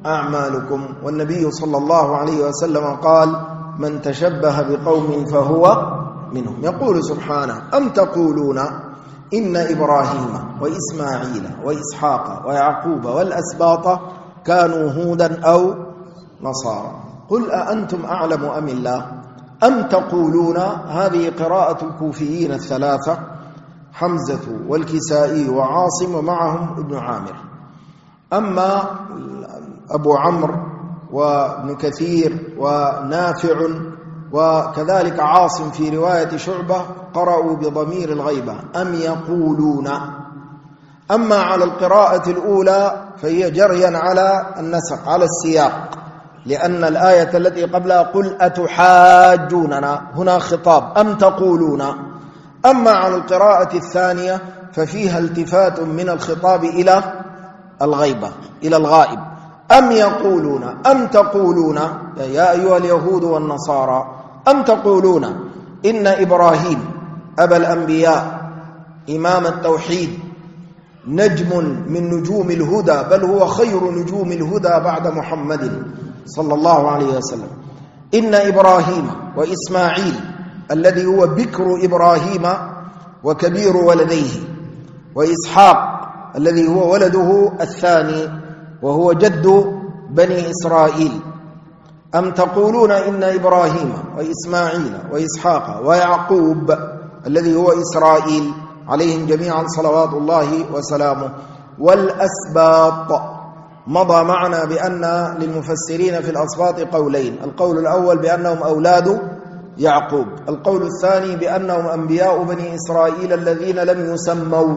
S1: أعمالكم. والنبي صلى الله عليه وسلم قال من تشبه بقوم فهو منهم. يقول سبحانه أم تقولون إن إبراهيم وإسماعيل وإسحاق ويعقوب والأسباط كانوا هودا أو نصارى قل أأنتم أعلم أم الله أم تقولون. هذه قراءة الكوفيين الثلاثة حمزة والكسائي وعاصم ومعهم ابن عامر. أما أبو عمرو وابن كثير ونافع وكذلك عاصم في رواية شعبة قرأوا بضمير الغيبة أم يقولون. أما على القراءة الأولى فهي جريا على النسق على السياق، لأن الآية التي قبلها قل أتحاجوننا هنا خطاب أم تقولون. أما على القراءة الثانية ففيها التفات من الخطاب إلى الغيبة إلى الغائب. أم يقولون أم تقولون يا أيها اليهود والنصارى أم تقولون إن إبراهيم أبا الأنبياء إمام التوحيد نجم من نجوم الهدى بل هو خير نجوم الهدى بعد محمد صلى الله عليه وسلم. إن إبراهيم وإسماعيل الذي هو بكر إبراهيم وكبير ولديه، وإسحاق الذي هو ولده الثاني وهو جد بني إسرائيل. أم تقولون إن إبراهيم وإسماعيل وإسحاق ويعقوب الذي هو إسرائيل عليهم جميعا صلوات الله وسلامه والأسباط. مضى معنا بأن للمفسرين في الأسباط قولين، القول الأول بأنهم أولاد يعقوب، القول الثاني بأنهم أنبياء بني إسرائيل الذين لم يسموا،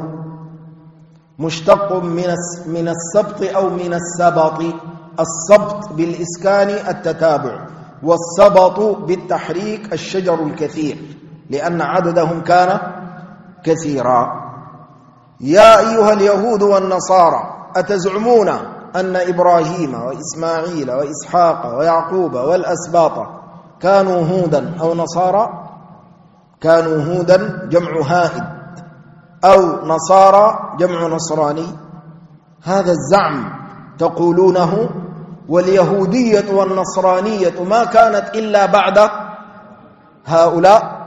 S1: مشتق من السبط أو من السبط. السبط بالإسكان التتابع، والسبط بالتحريك الشجر الكثير لأن عددهم كان كثيرا. يا أيها اليهود والنصارى أتزعمون أن إبراهيم وإسماعيل وإسحاق ويعقوب والأسباط كانوا هودا أو نصارى؟ كانوا هودا جمع هائد أو نصارى جمع نصراني. هذا الزعم تقولونه، واليهودية والنصرانية ما كانت إلا بعد هؤلاء،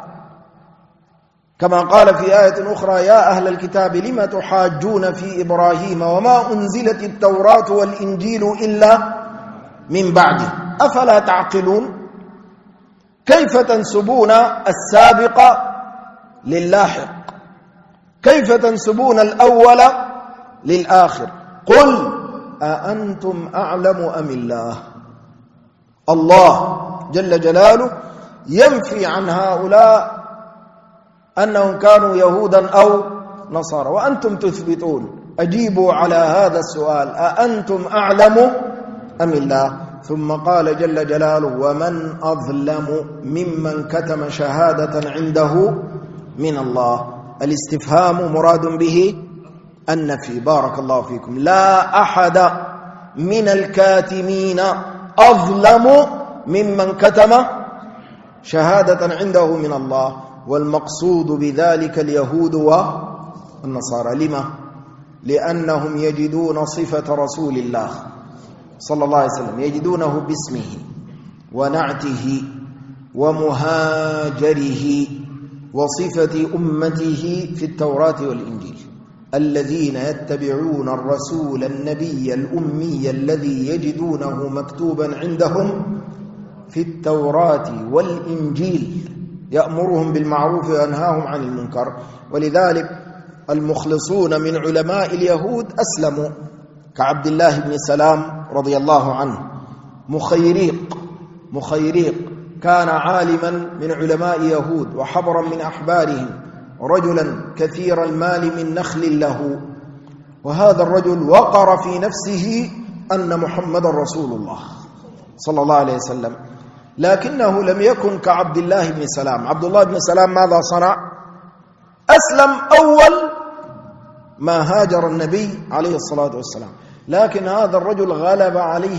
S1: كما قال في آية أخرى يا أهل الكتاب لم تحاجون في إبراهيم وما أنزلت التوراة والإنجيل إلا من بعده أفلا تعقلون. كيف تنسبون السابق للاحق؟ كيف تنسبون الأول للآخر؟ قل أأنتم أعلم أم الله. الله جل جلاله ينفي عن هؤلاء أنهم كانوا يهودا أو نصارى وأنتم تثبتون. أجيبوا على هذا السؤال أأنتم أعلم أم الله. ثم قال جل جلاله ومن أظلم ممن كتم شهادة عنده من الله. الاستفهام مراد به النفي. بارك الله فيكم. لا أحد من الكاتمين أظلم ممن كتم شهادة عنده من الله. والمقصود بذلك اليهود والنصارى. لما؟ لأنهم يجدون صفة رسول الله صلى الله عليه وسلم، يجدونه باسمه ونعته ومهاجره وصفة أمته في التوراة والإنجيل. الذين يتبعون الرسول النبي الأمي الذي يجدونه مكتوبا عندهم في التوراة والإنجيل يأمرهم بالمعروف وينهاهم عن المنكر. ولذلك المخلصون من علماء اليهود أسلموا كعبد الله بن سلام رضي الله عنه. مخيريق كان عالما من علماء يهود وحبرا من أحبارهم، رجلا كثير المال من نخل له، وهذا الرجل وقر في نفسه أن محمد رسول الله صلى الله عليه وسلم، لكنه لم يكن كعبد الله بن سلام. عبد الله بن سلام ماذا صنع؟ أسلم أول ما هاجر النبي عليه الصلاة والسلام، لكن هذا الرجل غلب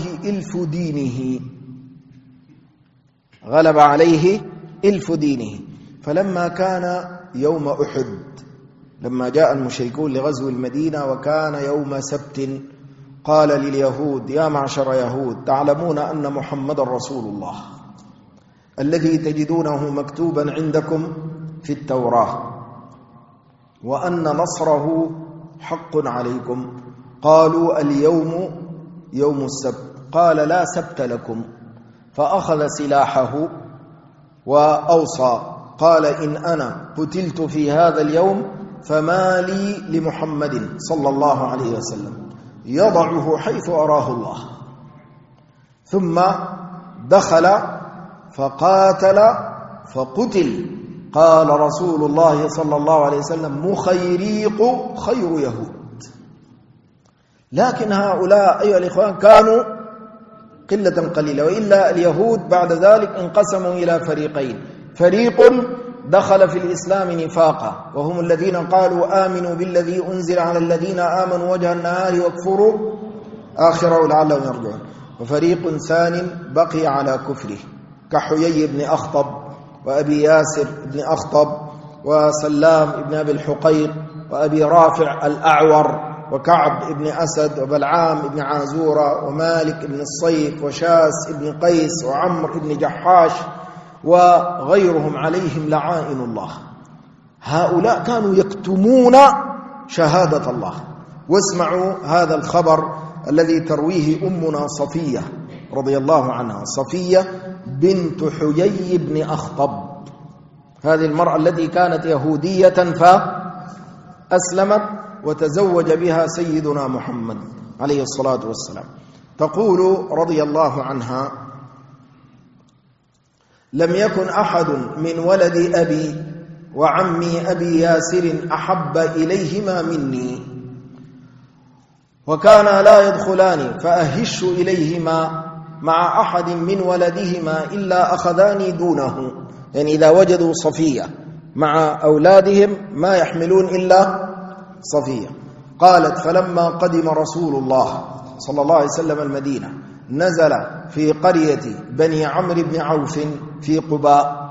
S1: عليه إلف دينه. فلما كان يوم أحد، لما جاء المشركون لغزو المدينة وكان يوم سبت قال لليهود: يا معشر يهود، تعلمون أن محمد رسول الله الذي تجدونه مكتوبا عندكم في التوراة، وأن نصره حق عليكم. قالوا: اليوم يوم السبت. قال: لا سبت لكم. فأخذ سلاحه وأوصى، قال: إن أنا قتلت في هذا اليوم فما لي لمحمد صلى الله عليه وسلم، يضعه حيث أراه الله. ثم دخل فقاتل فقتل. قال رسول الله صلى الله عليه وسلم: مخيريق خير يهود. لكن هؤلاء أيها الإخوان كانوا قلة قليلة، وإلا اليهود بعد ذلك انقسموا إلى فريقين: فريق دخل في الإسلام نفاقا، وهم الذين قالوا: آمنوا بالذي أنزل على الذين آمنوا وجه النهار واكفروا آخره لعلهم يرجعون. وفريق ثاني بقي على كفره كحيي بن أخطب وأبي ياسر بن أخطب وسلام بن أبي الحقيق وأبي رافع الأعور وكعب بن أسد وبلعام بن عازورة ومالك بن الصيف وشاس بن قيس وعمر بن جحاش وغيرهم عليهم لعائن الله. هؤلاء كانوا يكتمون شهادة الله. واسمعوا هذا الخبر الذي ترويه أمنا صفية رضي الله عنها، صفية بنت حيي بن أخطب، هذه المرأة التي كانت يهودية فأسلمت وتزوج بها سيدنا محمد عليه الصلاة والسلام. تقول رضي الله عنها: لم يكن أحد من ولد أبي وعمي أبي ياسر أحب إليهما مني، وكانا لا يدخلان فأهش إليهما مع أحد من ولدهما إلا أخذاني دونه. يعني إذا وجدوا صفية مع أولادهم ما يحملون إلا صفية. قالت: فلما قدم رسول الله صلى الله عليه وسلم المدينة نزل في قرية بني عمرو بن عوف في قباء،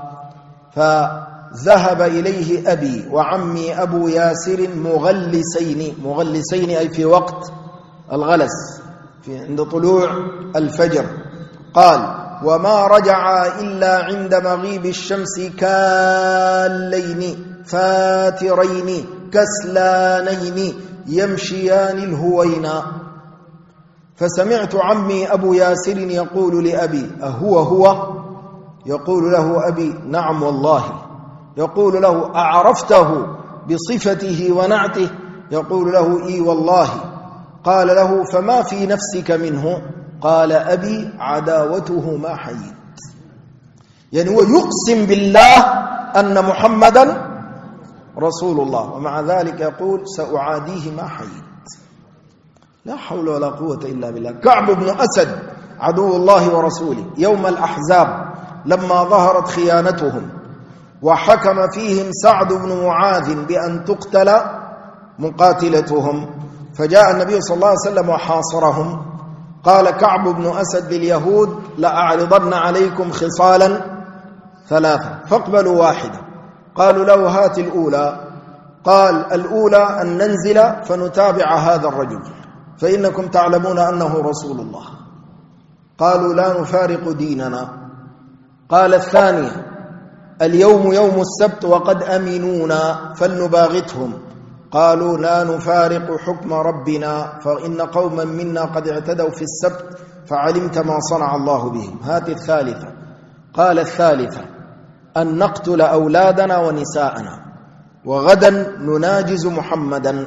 S1: فذهب إليه أبي وعمي أبو ياسر مغلسين أي في وقت الغلس عند طلوع الفجر. قال: وما رجع إلا عند مغيب الشمس كالين فاترين كسلانين يمشيان الهوينا. فسمعت عمي أبو ياسر يقول لأبي: أهو؟ يقول له أبي: نعم والله. يقول له: أعرفته بصفته ونعته؟ يقول له: إي والله. قال له: فما في نفسك منه؟ قال: أبي عداوته ما حييت. يعني هو يقسم بالله أن محمدا رسول الله، ومع ذلك يقول: سأعاديه ما حييت. لا حول ولا قوة إلا بالله. كعب بن أسد عدو الله ورسوله يوم الأحزاب لما ظهرت خيانتهم وحكم فيهم سعد بن معاذ بأن تقتل مقاتلتهم، فجاء النبي صلى الله عليه وسلم وحاصرهم. قال كعب بن أسد لليهود: لأعرضن عليكم خصالا ثلاثة فاقبلوا واحدة. قالوا له: هات الأولى. قال: الأولى أن ننزل فنتابع هذا الرجل فإنكم تعلمون أنه رسول الله. قالوا: لا نفارق ديننا. قال: الثانية: اليوم يوم السبت وقد أمنونا فلنباغتهم. قالوا: لا نفارق حكم ربنا فإن قوما منا قد اعتدوا في السبت فعلمت ما صنع الله بهم. هات الثالثة. قال: الثالثة أن نقتل أولادنا ونساءنا وغدا نناجز محمدا،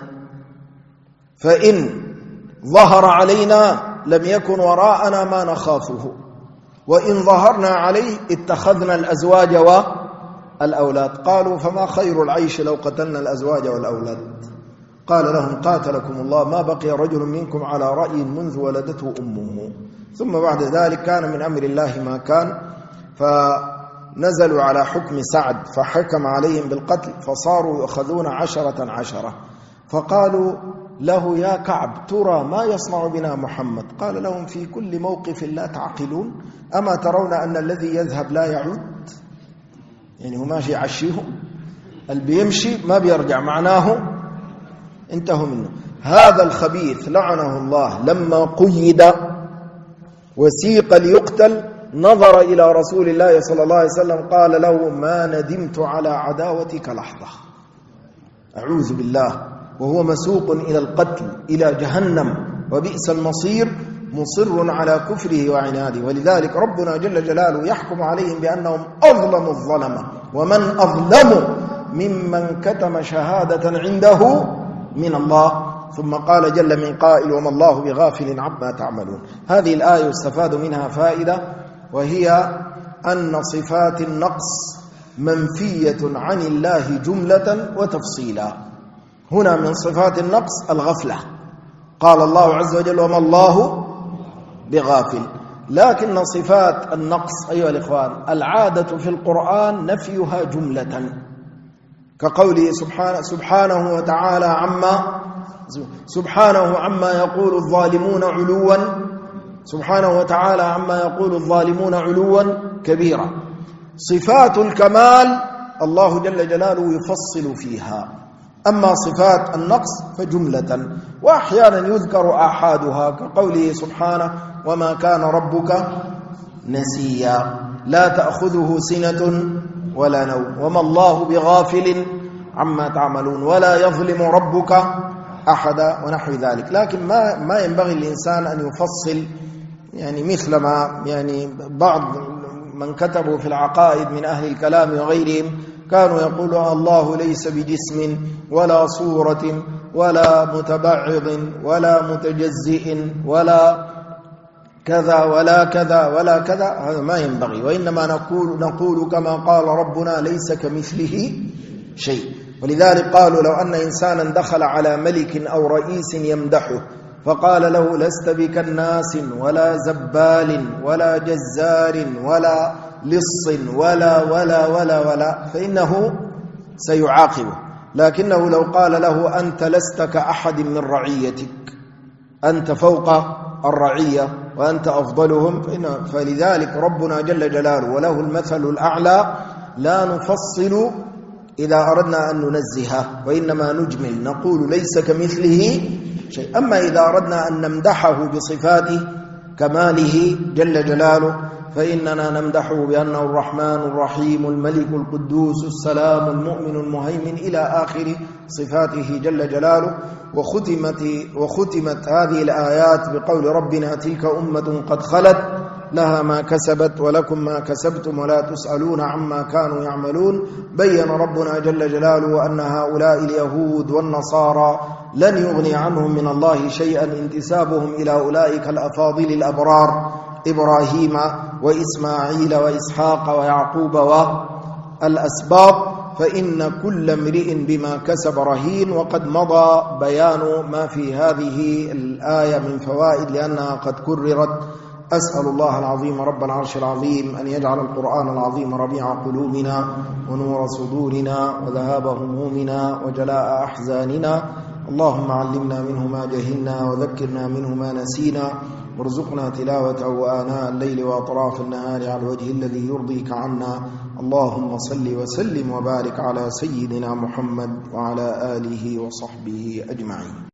S1: فإن ظهر علينا لم يكن وراءنا ما نخافه، وإن ظهرنا عليه اتخذنا الأزواج والأولاد. قالوا: فما خير العيش لو قتلنا الأزواج والأولاد؟ قال لهم: قاتلكم الله ما بقي رجل منكم على رأي منذ ولدته أمه. ثم بعد ذلك كان من أمر الله ما كان، فنزلوا على حكم سعد فحكم عليهم بالقتل، فصاروا يأخذون 10 فقالوا له: يا كعب ترى ما يصنع بنا محمد؟ قال لهم: في كل موقف لا تعقلون؟ أما ترون أن الذي يذهب لا يعود؟ يعني هو ماشي يعشيهم، اللي بيمشي ما بيرجع، معناه انتهوا منه. هذا الخبيث لعنه الله لما قيد وسيق ليقتل نظر إلى رسول الله صلى الله عليه وسلم قال له: ما ندمت على عداوتك لحظة. أعوذ بالله، وهو مسوق إلى القتل إلى جهنم وبئس المصير، مصر على كفره وعناده. ولذلك ربنا جل جلاله يحكم عليهم بأنهم أظلموا الظلمة، ومن أظلم ممن كتم شهادة عنده من الله. ثم قال جل من قائل: وما الله بغافل عما تعملون. هذه الآية يستفاد منها فائدة، وهي أن صفات النقص منفية عن الله جملة وتفصيلا. هنا من صفات النقص الغفلة، قال الله عز وجل: وما الله بغافل. لكن صفات النقص أيها الإخوان العادة في القرآن نفيها جملة، كقوله سبحانه عما يقول الظالمون علوا، سبحانه وتعالى عما يقول الظالمون علوا كبيرا. صفات الكمال الله جل جلاله يفصل فيها، أما صفات النقص فجملة، وأحيانا يذكر آحادها كقوله سبحانه: وما كان ربك نسيا، لا تأخذه سنة ولا نوم، وما الله بغافل عما تعملون، ولا يظلم ربك أحدا، ونحو ذلك. لكن ما ينبغي الإنسان أن يفصل، يعني مثل ما يعني بعض من كتبوا في العقائد من أهل الكلام وغيرهم كانوا يقولون: الله ليس بجسم ولا صورة ولا متبعض ولا متجزئ ولا كذا ولا كذا ولا كذا. هذا ما ينبغي، وإنما نقول كما قال ربنا: ليس كمثله شيء. ولذلك قالوا: لو أن إنسانا دخل على ملك أو رئيس يمدحه فقال له: لست بكناس ولا زبال ولا جزار ولا لص ولا ولا ولا ولا، فإنه سيعاقبه. لكنه لو قال له: أنت لست كأحد من رعيتك، أنت فوق الرعية وأنت أفضلهم، فلذلك ربنا جل جلاله وله المثل الأعلى لا نفصل إذا أردنا أن ننزهه، وإنما نجمل، نقول ليس كمثله شيء. أما إذا أردنا أن نمدحه بصفات كماله جل جلاله فإننا نمدحه بأنه الرحمن الرحيم الملك القدوس السلام المؤمن المهيمن إلى آخر صفاته جل جلاله. وختمت هذه الآيات بقول ربنا: تلك أمة قد خلت لها ما كسبت ولكم ما كسبتم ولا تسألون عما كانوا يعملون. بين ربنا جل جلاله أن هؤلاء اليهود والنصارى لن يغني عنهم من الله شيئا انتسابهم إلى أولئك الأفاضل الأبرار إبراهيم وإسماعيل وإسحاق ويعقوب والأسباط، فإن كل امرئ بما كسب رهين. وقد مضى بيان ما في هذه الآية من فوائد لأنها قد كررت. أسأل الله العظيم رب العرش العظيم أن يجعل القرآن العظيم ربيع قلوبنا ونور صدورنا وذهاب همومنا وجلاء أحزاننا. اللهم علمنا منه ما جهلنا وذكرنا منه ما نسينا، وارزقنا تلاوته آناء الليل وأطراف النهار على الوجه الذي يرضيك عنا. اللهم صل وسلم وبارك على سيدنا محمد وعلى آله وصحبه أجمعين.